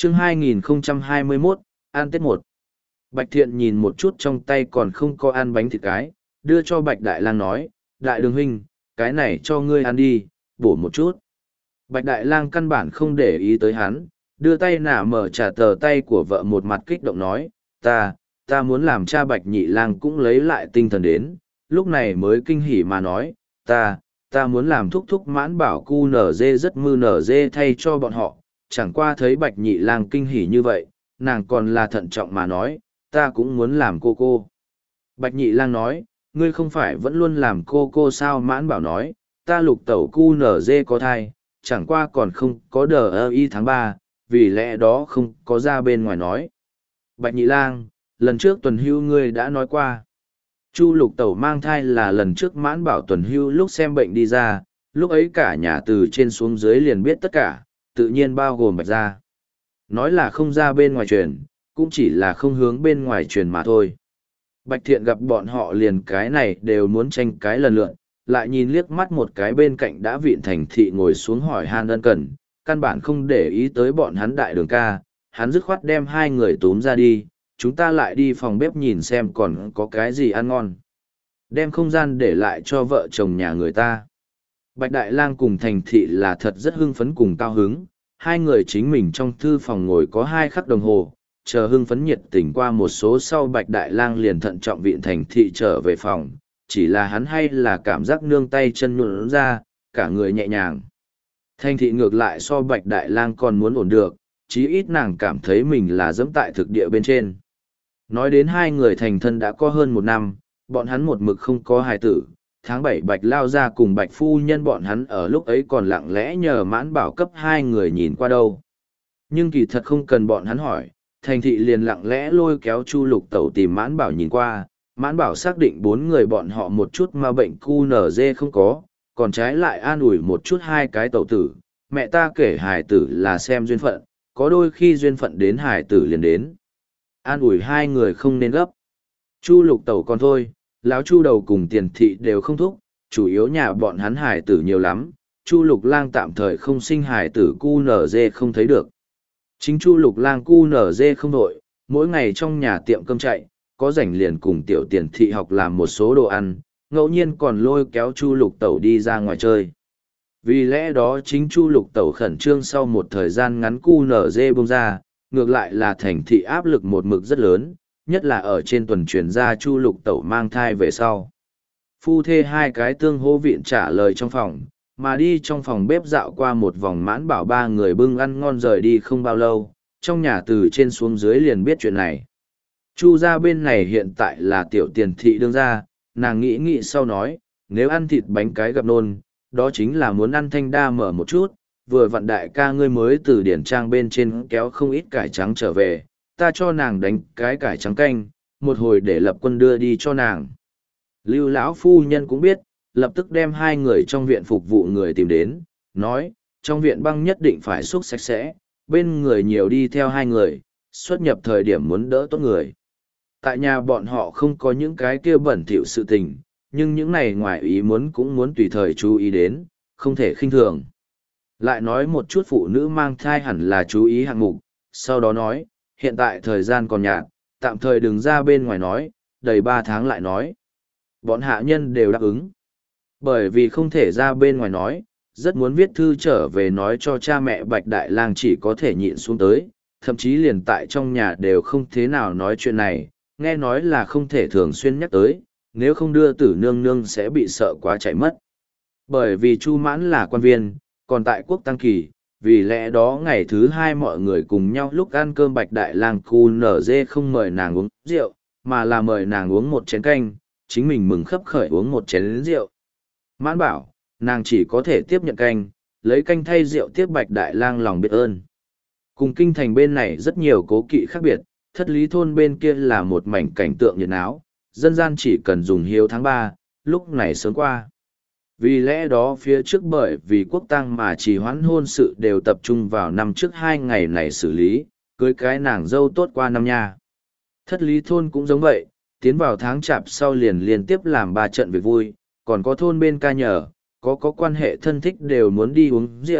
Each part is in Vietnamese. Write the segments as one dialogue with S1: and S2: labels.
S1: Chương 2021, ăn Tết 1. Bạch Thiện nhìn một chút trong tay còn không có ăn bánh thịt cái, đưa cho Bạch Đại Lang nói, Đại Đường huynh, cái này cho ngươi ăn đi, bổ một chút. Bạch Đại Lang căn bản không để ý tới hắn, đưa tay nả mở trả tờ tay của vợ, một mặt kích động nói, ta muốn làm cha. Bạch Nhị Lang cũng lấy lại tinh thần đến, lúc này mới kinh hỉ mà nói, ta muốn làm thúc thúc Mãn Bảo cu nở dê rất mư nở dê thay cho bọn họ. Chẳng qua thấy Bạch Nhị Lang kinh hỉ như vậy, nàng còn là thận trọng mà nói, ta cũng muốn làm cô. Bạch Nhị Lang nói, ngươi không phải vẫn luôn làm cô sao? Mãn Bảo nói, ta Lục tẩu cu nở dê có thai, chẳng qua còn không có đờ y tháng 3, vì lẽ đó không có ra bên ngoài nói. Bạch Nhị Lang, lần trước tuần hưu ngươi đã nói qua. Chu Lục tẩu mang thai là lần trước Mãn Bảo tuần hưu lúc xem bệnh đi ra, lúc ấy cả nhà từ trên xuống dưới liền biết tất cả, tự nhiên bao gồm Bạch gia. Nói là không ra bên ngoài truyền, cũng chỉ là không hướng bên ngoài truyền mà thôi. Bạch Thiện gặp bọn họ liền cái này đều muốn tranh cái lần lượn, lại nhìn liếc mắt một cái bên cạnh đã vịn Thành Thị ngồi xuống hỏi han ân cần, căn bản không để ý tới bọn hắn Đại Đường ca, hắn dứt khoát đem hai người túm ra đi, chúng ta lại đi phòng bếp nhìn xem còn có cái gì ăn ngon. Đem không gian để lại cho vợ chồng nhà người ta. Bạch Đại Lang cùng Thành Thị là thật rất hưng phấn cùng cao hứng, hai người chính mình trong thư phòng ngồi có 2 khắc đồng hồ, chờ hưng phấn nhiệt tình qua một số sau Bạch Đại Lang liền thận trọng vịn Thành Thị trở về phòng, chỉ là hắn hay là cảm giác nương tay chân nhuận ra, cả người nhẹ nhàng. Thành Thị ngược lại so Bạch Đại Lang còn muốn ổn được, chí ít nàng cảm thấy mình là dẫm tại thực địa bên trên. Nói đến hai người thành thân đã có hơn 1 năm, bọn hắn một mực không có hài tử. Tháng 7 Bạch lao ra cùng Bạch phu nhân bọn hắn ở lúc ấy còn lặng lẽ nhờ Mãn Bảo cấp 2 người nhìn qua đâu. Nhưng kỳ thật không cần bọn hắn hỏi, Thành Thị liền lặng lẽ lôi kéo Chu Lục tẩu tìm Mãn Bảo nhìn qua. Mãn Bảo xác định 4 người bọn họ một chút mà bệnh cu nở dê không có, còn trái lại an ủi một chút 2 cái tẩu tử. Mẹ ta kể hài tử là xem duyên phận, có đôi khi duyên phận đến hài tử liền đến. An ủi 2 người không nên gấp. Chu Lục tẩu còn thôi, lão Chu đầu cùng Tiền Thị đều không thúc, chủ yếu nhà bọn hắn hài tử nhiều lắm. Chu Lục Lang tạm thời không sinh hài tử cu nở dê không thấy được. Chính Chu Lục Lang cu nở dê không đội, mỗi ngày trong nhà tiệm cơm chạy, có rảnh liền cùng tiểu Tiền Thị học làm một số đồ ăn, ngẫu nhiên còn lôi kéo Chu Lục tẩu đi ra ngoài chơi. Vì lẽ đó chính Chu Lục tẩu khẩn trương sau một thời gian ngắn cu nở dê bông ra, ngược lại là Thành Thị áp lực một mực rất lớn, nhất là ở trên tuần truyền ra Chu Lục tẩu mang thai về sau. Phu thê 2 cái tương hô viện trả lời trong phòng, mà đi trong phòng bếp dạo qua một vòng Mãn Bảo 3 người bưng ăn ngon rời đi không bao lâu, trong nhà từ trên xuống dưới liền biết chuyện này. Chu gia bên này hiện tại là tiểu Tiền Thị đương ra, nàng nghĩ sau nói, nếu ăn thịt bánh cái gặp nôn, đó chính là muốn ăn thanh đa mở một chút, vừa vặn đại ca ngươi mới từ điển trang bên trên kéo không ít cải trắng trở về, ta cho nàng đánh cái cải trắng canh, một hồi để Lập Quân đưa đi cho nàng. Lưu lão phu nhân cũng biết, lập tức đem 2 người trong viện phục vụ người tìm đến, nói, trong viện băng nhất định phải xúc sạch sẽ, bên người nhiều đi theo 2 người, xuất nhập thời điểm muốn đỡ tốt người. Tại nhà bọn họ không có những cái kia bẩn thỉu sự tình, nhưng những này ngoài ý muốn cũng muốn tùy thời chú ý đến, không thể khinh thường. Lại nói một chút phụ nữ mang thai hẳn là chú ý hạng mục, sau đó nói, hiện tại thời gian còn nhạt, tạm thời đừng ra bên ngoài nói, đầy 3 tháng lại nói. Bọn hạ nhân đều đáp ứng. Bởi vì không thể ra bên ngoài nói, rất muốn viết thư trở về nói cho cha mẹ Bạch Đại Lang chỉ có thể nhịn xuống tới, thậm chí liền tại trong nhà đều không thế nào nói chuyện này, nghe nói là không thể thường xuyên nhắc tới, nếu không đưa Tử nương nương sẽ bị sợ quá chạy mất. Bởi vì Chu Mãn là quan viên, còn tại quốc tăng kỳ, vì lẽ đó ngày thứ 2 mọi người cùng nhau lúc ăn cơm Bạch Đại Lang cu nở dê không mời nàng uống rượu, mà là mời nàng uống một chén canh, chính mình mừng khấp khởi uống một chén rượu. Mãn bảo, nàng chỉ có thể tiếp nhận canh, lấy canh thay rượu tiếp Bạch Đại Lang lòng biết ơn. Cùng kinh thành bên này rất nhiều cố kỵ khác biệt, Thất Lý thôn bên kia là một mảnh cảnh tượng nhiệt náo, dân gian chỉ cần dùng hiếu tháng 3, lúc này sớm qua. Vì lẽ đó phía trước bởi vì quốc tang mà chỉ hoãn hôn sự đều tập trung vào năm trước 2 ngày này xử lý, cưới cái nàng dâu tốt qua năm nha. Thất Lý thôn cũng giống vậy, tiến vào tháng chạp sau liền liên tiếp làm 3 trận việc vui, còn có thôn bên ca nhờ, có quan hệ thân thích đều muốn đi uống rượu,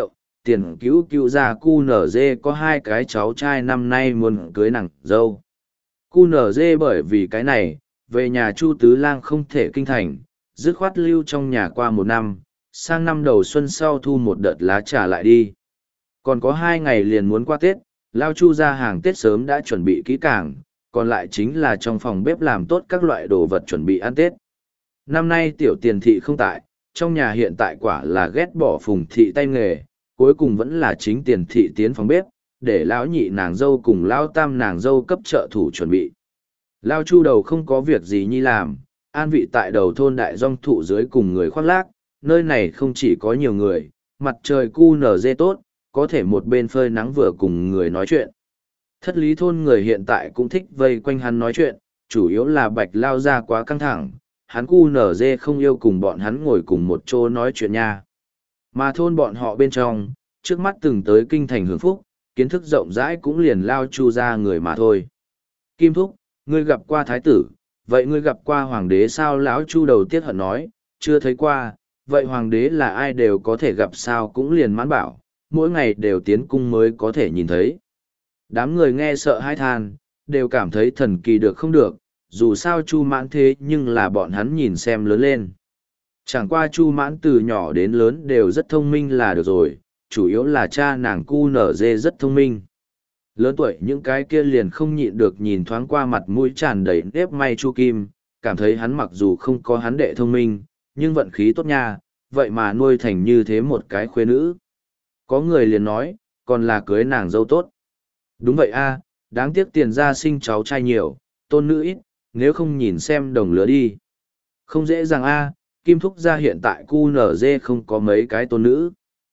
S1: tiền cứu cứu gia cu nở dê có 2 cái cháu trai năm nay muốn cưới nàng dâu. Cu nở dê bởi vì cái này, về nhà Chu Tứ Lang không thể kinh thành, dứt khoát lưu trong nhà qua 1 năm, sang năm đầu xuân sau thu một đợt lá trà lại đi. Còn có 2 ngày liền muốn qua Tết, Lao Chu ra hàng Tết sớm đã chuẩn bị kỹ càng, còn lại chính là trong phòng bếp làm tốt các loại đồ vật chuẩn bị ăn Tết. Năm nay tiểu tiền thị không tại, trong nhà hiện tại quả là ghét bỏ Phùng thị tay nghề, cuối cùng vẫn là chính tiền thị tiến phòng bếp, để lão nhị nàng dâu cùng lão tam nàng dâu cấp trợ thủ chuẩn bị. Lao Chu đầu không có việc gì nhi làm, an vị tại đầu thôn đại dong thụ dưới cùng người khoác lác, nơi này không chỉ có nhiều người, mặt trời cu nở dê tốt, có thể một bên phơi nắng vừa cùng người nói chuyện. Thất lý thôn người hiện tại cũng thích vây quanh hắn nói chuyện, chủ yếu là Bạch Lao ra quá căng thẳng, hắn cu nở dê không yêu cùng bọn hắn ngồi cùng một chỗ nói chuyện nha. Mà thôn bọn họ bên trong, trước mắt từng tới kinh thành hưởng phúc, kiến thức rộng rãi cũng liền Lao Chu ra người mà thôi. Kim Thúc, ngươi gặp qua thái tử, vậy ngươi gặp qua hoàng đế sao? Lão Chu đầu tiết hận nói, chưa thấy qua, vậy hoàng đế là ai đều có thể gặp sao? Cũng liền mãn bảo, mỗi ngày đều tiến cung mới có thể nhìn thấy. Đám người nghe sợ hãi than, đều cảm thấy thần kỳ được không được, dù sao Chu Mãn thế nhưng là bọn hắn nhìn xem lớn lên. Chẳng qua Chu Mãn từ nhỏ đến lớn đều rất thông minh là được rồi, chủ yếu là cha nàng cu nở dê rất thông minh. Lớn tuổi những cái kia liền không nhịn được nhìn thoáng qua mặt mũi tràn đầy nếp may Chu Kim, cảm thấy hắn mặc dù không có hắn đệ thông minh, nhưng vận khí tốt nha, vậy mà nuôi thành như thế một cái khuê nữ. Có người liền nói, còn là cưới nàng dâu tốt. Đúng vậy a, đáng tiếc tiền ra sinh cháu trai nhiều, tôn nữ ít, nếu không nhìn xem đồng lứa đi. Không dễ dàng a, Kim Thúc gia hiện tại cu nở dê không có mấy cái tôn nữ.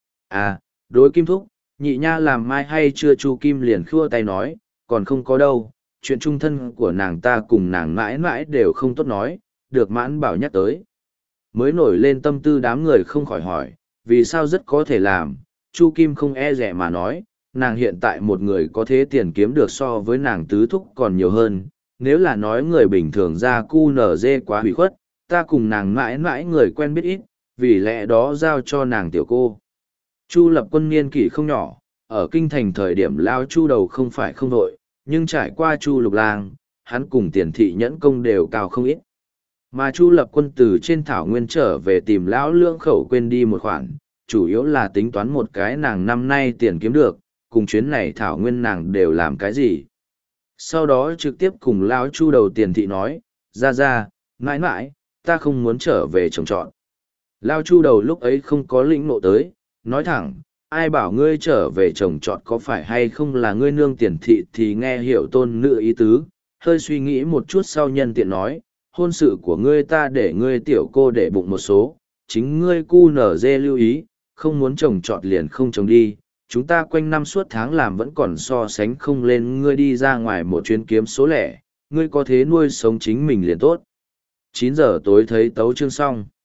S1: À, đối Kim Thúc, nhị nha làm mai hay chưa? Chu Kim liền khua tay nói, còn không có đâu, chuyện trung thân của nàng ta cùng nàng mãi mãi đều không tốt nói, được Mãn Bảo nhắc tới. Mới nổi lên tâm tư đám người không khỏi hỏi, vì sao rất có thể làm, Chu Kim không e rẻ mà nói, nàng hiện tại một người có thế tiền kiếm được so với nàng tứ thúc còn nhiều hơn, nếu là nói người bình thường ra cu nở dê quá hủy khuất, ta cùng nàng mãi mãi người quen biết ít, vì lẽ đó giao cho nàng tiểu cô. Chu Lập Quân niên kỷ không nhỏ, ở kinh thành thời điểm lao Chu đầu không phải không đội, nhưng trải qua Chu Lục Lang, hắn cùng tiền thị nhẫn công đều cao không ít. Mà Chu Lập Quân từ trên thảo nguyên trở về tìm lão Lưỡng Khẩu quên đi một khoản, chủ yếu là tính toán một cái nàng năm nay tiền kiếm được, cùng chuyến này thảo nguyên nàng đều làm cái gì. Sau đó trực tiếp cùng lão Chu đầu tiền thị nói, ra, mãi mãi, ta không muốn trở về trồng trọt. Lão Chu đầu lúc ấy không có lĩnh nộ tới, nói thẳng, ai bảo ngươi trở về trồng trọt có phải hay không là ngươi nương tiền thị thì nghe hiểu tôn nữ ý tứ, hơi suy nghĩ một chút sau nhân tiện nói, hôn sự của ngươi ta để ngươi tiểu cô để bụng một số, chính ngươi cu nở dê lưu ý, không muốn trồng trọt liền không trồng đi, chúng ta quanh năm suốt tháng làm vẫn còn so sánh không lên ngươi đi ra ngoài một chuyến kiếm số lẻ, ngươi có thế nuôi sống chính mình liền tốt. 9 giờ tối thấy tấu chương xong.